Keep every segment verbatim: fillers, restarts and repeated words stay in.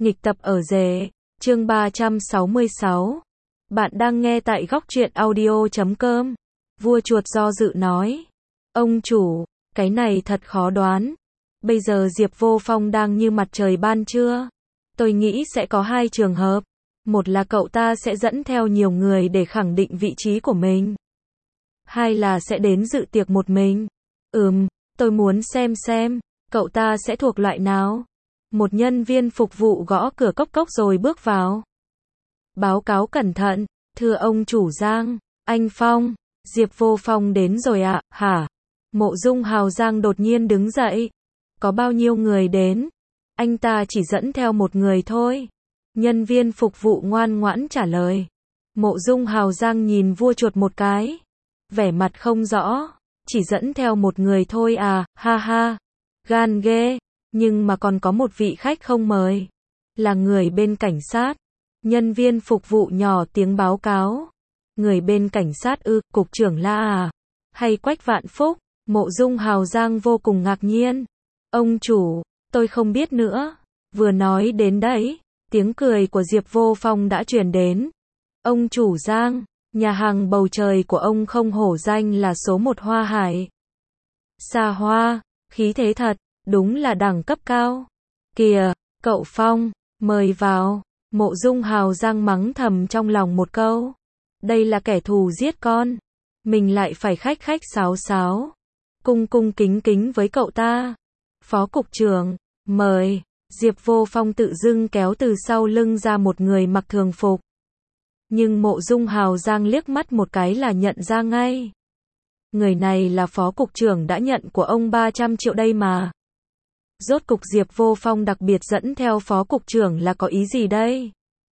Nghịch tập ở rể, chương ba trăm sáu mươi sáu. Bạn đang nghe tại góc truyện audio chấm com. Vua chuột do dự nói. Ông chủ, cái này thật khó đoán. Bây giờ Diệp Vô Phong đang như mặt trời ban trưa. Tôi nghĩ sẽ có hai trường hợp. Một là cậu ta sẽ dẫn theo nhiều người để khẳng định vị trí của mình. Hai là sẽ đến dự tiệc một mình. Ừm, tôi muốn xem xem, cậu ta sẽ thuộc loại nào. Một nhân viên phục vụ gõ cửa cốc cốc rồi bước vào. Báo cáo cẩn thận, thưa ông chủ Giang, anh Phong, Diệp Vô Phong đến rồi ạ, à? Hả? Mộ Dung Hào Giang đột nhiên đứng dậy. Có bao nhiêu người đến? Anh ta chỉ dẫn theo một người thôi. Nhân viên phục vụ ngoan ngoãn trả lời. Mộ Dung Hào Giang nhìn vua chuột một cái. Vẻ mặt không rõ. Chỉ dẫn theo một người thôi à, ha ha. Gan ghê. Nhưng mà còn có một vị khách không mời. Là người bên cảnh sát. Nhân viên phục vụ nhỏ tiếng báo cáo. Người bên cảnh sát ư, cục trưởng La à? Hay Quách Vạn Phúc? Mộ Dung Hào Giang vô cùng ngạc nhiên. Ông chủ, tôi không biết nữa. Vừa nói đến đấy, tiếng cười của Diệp Vô Phong đã truyền đến. Ông chủ Giang, nhà hàng bầu trời của ông không hổ danh là số một Hoa Hải. Xa hoa, khí thế thật, đúng là đẳng cấp cao. Kìa, cậu Phong, mời vào. Mộ Dung Hào Giang mắng thầm trong lòng một câu. Đây là kẻ thù giết con. Mình lại phải khách khách sáo sáo. Cung cung kính kính với cậu ta. Phó cục trưởng, mời. Diệp Vô Phong tự dưng kéo từ sau lưng ra một người mặc thường phục. Nhưng Mộ Dung Hào Giang liếc mắt một cái là nhận ra ngay. Người này là phó cục trưởng đã nhận của ông ba trăm triệu đây mà. Rốt cục Diệp Vô Phong đặc biệt dẫn theo phó cục trưởng là có ý gì đây?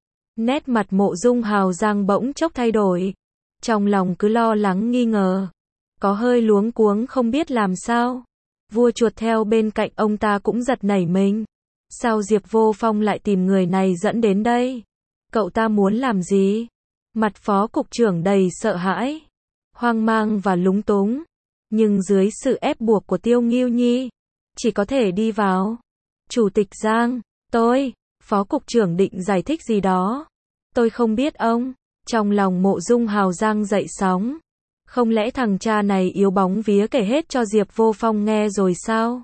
Nét mặt Mộ Dung Hào Giang bỗng chốc thay đổi. Trong lòng cứ lo lắng nghi ngờ. Có hơi luống cuống không biết làm sao. Vua chuột theo bên cạnh ông ta cũng giật nảy mình. Sao Diệp Vô Phong lại tìm người này dẫn đến đây? Cậu ta muốn làm gì? Mặt phó cục trưởng đầy sợ hãi, hoang mang và lúng túng. Nhưng dưới sự ép buộc của Tiêu Ngưu Nhi, chỉ có thể đi vào. Chủ tịch Giang, tôi, phó cục trưởng định giải thích gì đó. Tôi không biết ông. Trong lòng Mộ Dung Hào Giang dậy sóng. Không lẽ thằng cha này yếu bóng vía kể hết cho Diệp Vô Phong nghe rồi sao?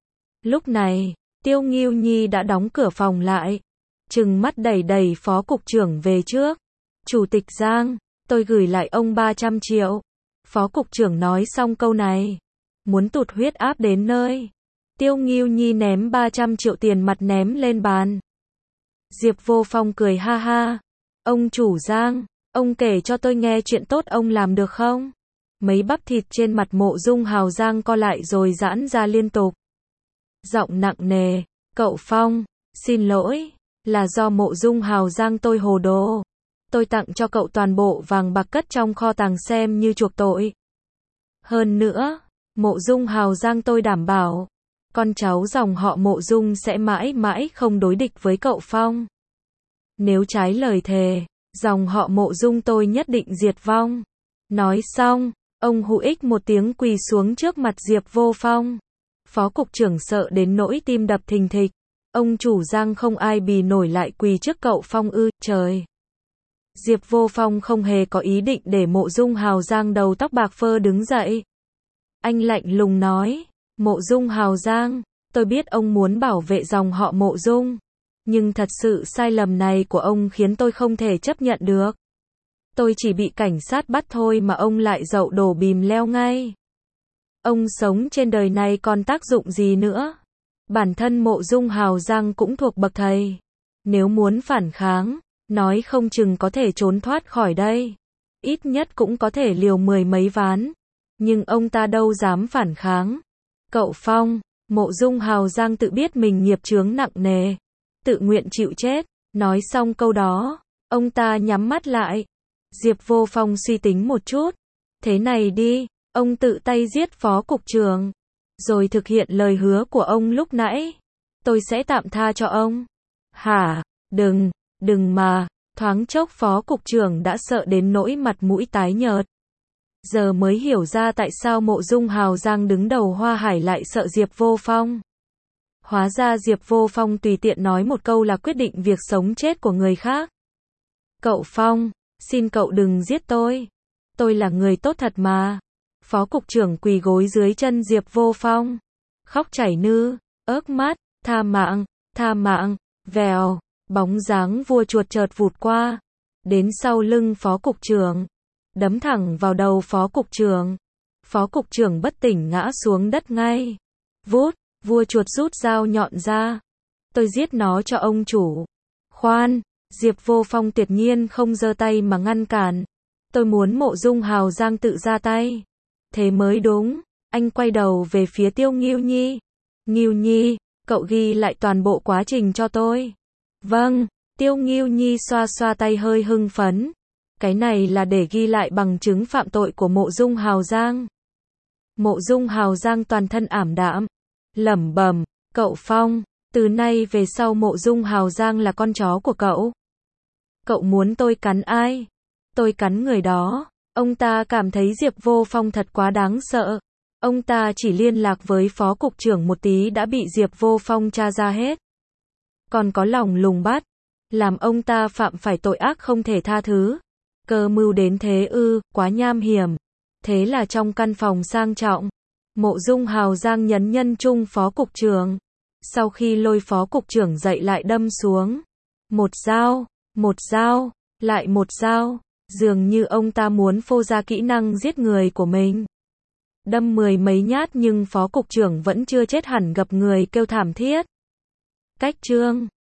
Lúc này, Tiêu Ngưu Nhi đã đóng cửa phòng lại. Trừng mắt đẩy đẩy phó cục trưởng về trước. Chủ tịch Giang, tôi gửi lại ông ba trăm triệu. Phó cục trưởng nói xong câu này. Muốn tụt huyết áp đến nơi. Tiêu Ngưu Nhi ném ba trăm triệu tiền mặt ném lên bàn. Diệp Vô Phong cười ha ha. Ông chủ Giang, ông kể cho tôi nghe chuyện tốt ông làm được không? Mấy bắp thịt trên mặt Mộ Dung Hào Giang co lại rồi giãn ra liên tục. Giọng nặng nề, cậu Phong, xin lỗi, là do Mộ Dung Hào Giang tôi hồ đồ. Tôi tặng cho cậu toàn bộ vàng bạc cất trong kho tàng xem như chuộc tội. Hơn nữa, Mộ Dung Hào Giang tôi đảm bảo, con cháu dòng họ Mộ Dung sẽ mãi mãi không đối địch với cậu Phong. Nếu trái lời thề, dòng họ Mộ Dung tôi nhất định diệt vong. Nói xong, ông hụ ích một tiếng quỳ xuống trước mặt Diệp Vô Phong. Phó cục trưởng sợ đến nỗi tim đập thình thịch. Ông chủ Giang không ai bì nổi lại quỳ trước cậu Phong ư, trời. Diệp Vô Phong không hề có ý định để Mộ Dung Hào Giang đầu tóc bạc phơ đứng dậy. Anh lạnh lùng nói, Mộ Dung Hào Giang, tôi biết ông muốn bảo vệ dòng họ Mộ Dung. Nhưng thật sự sai lầm này của ông khiến tôi không thể chấp nhận được. Tôi chỉ bị cảnh sát bắt thôi mà ông lại dậu đổ bìm leo ngay. Ông sống trên đời này còn tác dụng gì nữa? Bản thân Mộ Dung Hào Giang cũng thuộc bậc thầy. Nếu muốn phản kháng, nói không chừng có thể trốn thoát khỏi đây. Ít nhất cũng có thể liều mười mấy ván. Nhưng ông ta đâu dám phản kháng. Cậu Phong, Mộ Dung Hào Giang tự biết mình nghiệp chướng nặng nề. Tự nguyện chịu chết. Nói xong câu đó, ông ta nhắm mắt lại. Diệp Vô Phong suy tính một chút. Thế này đi, ông tự tay giết phó cục trưởng. Rồi thực hiện lời hứa của ông lúc nãy. Tôi sẽ tạm tha cho ông. Hả? Đừng, đừng mà. Thoáng chốc phó cục trưởng đã sợ đến nỗi mặt mũi tái nhợt. Giờ mới hiểu ra tại sao Mộ Dung Hào Giang đứng đầu Hoa Hải lại sợ Diệp Vô Phong. Hóa ra Diệp Vô Phong tùy tiện nói một câu là quyết định việc sống chết của người khác. Cậu Phong, xin cậu đừng giết tôi. Tôi là người tốt thật mà. Phó cục trưởng quỳ gối dưới chân Diệp Vô Phong. Khóc chảy nư, ớt mắt, tha mạng, tha mạng, vèo, bóng dáng vua chuột chợt vụt qua. Đến sau lưng phó cục trưởng. Đấm thẳng vào đầu phó cục trưởng. Phó cục trưởng bất tỉnh ngã xuống đất ngay. Vút, vua chuột rút dao nhọn ra. Tôi giết nó cho ông chủ. Khoan, Diệp Vô Phong tuyệt nhiên không giơ tay mà ngăn cản. Tôi muốn Mộ Dung Hào Giang tự ra tay. Thế mới đúng. Anh quay đầu về phía Tiêu Ngưu Nhi. Ngưu Nhi, cậu ghi lại toàn bộ quá trình cho tôi. Vâng, Tiêu Ngưu Nhi xoa xoa tay hơi hưng phấn. Cái này là để ghi lại bằng chứng phạm tội của Mộ Dung Hào Giang. Mộ Dung Hào Giang toàn thân ảm đạm. Lẩm bẩm, cậu Phong, từ nay về sau Mộ Dung Hào Giang là con chó của cậu. Cậu muốn tôi cắn ai? Tôi cắn người đó. Ông ta cảm thấy Diệp Vô Phong thật quá đáng sợ. Ông ta chỉ liên lạc với phó cục trưởng một tí đã bị Diệp Vô Phong tra ra hết. Còn có lòng lùng bắt, làm ông ta phạm phải tội ác không thể tha thứ. Cơ mưu đến thế ư, quá nham hiểm. Thế là trong căn phòng sang trọng, Mộ Dung Hào Giang nhấn nhân trung phó cục trưởng. Sau khi lôi phó cục trưởng dậy lại đâm xuống. Một dao, một dao, lại một dao. Dường như ông ta muốn phô ra kỹ năng giết người của mình. Đâm mười mấy nhát nhưng phó cục trưởng vẫn chưa chết hẳn, gập người kêu thảm thiết. Cách chương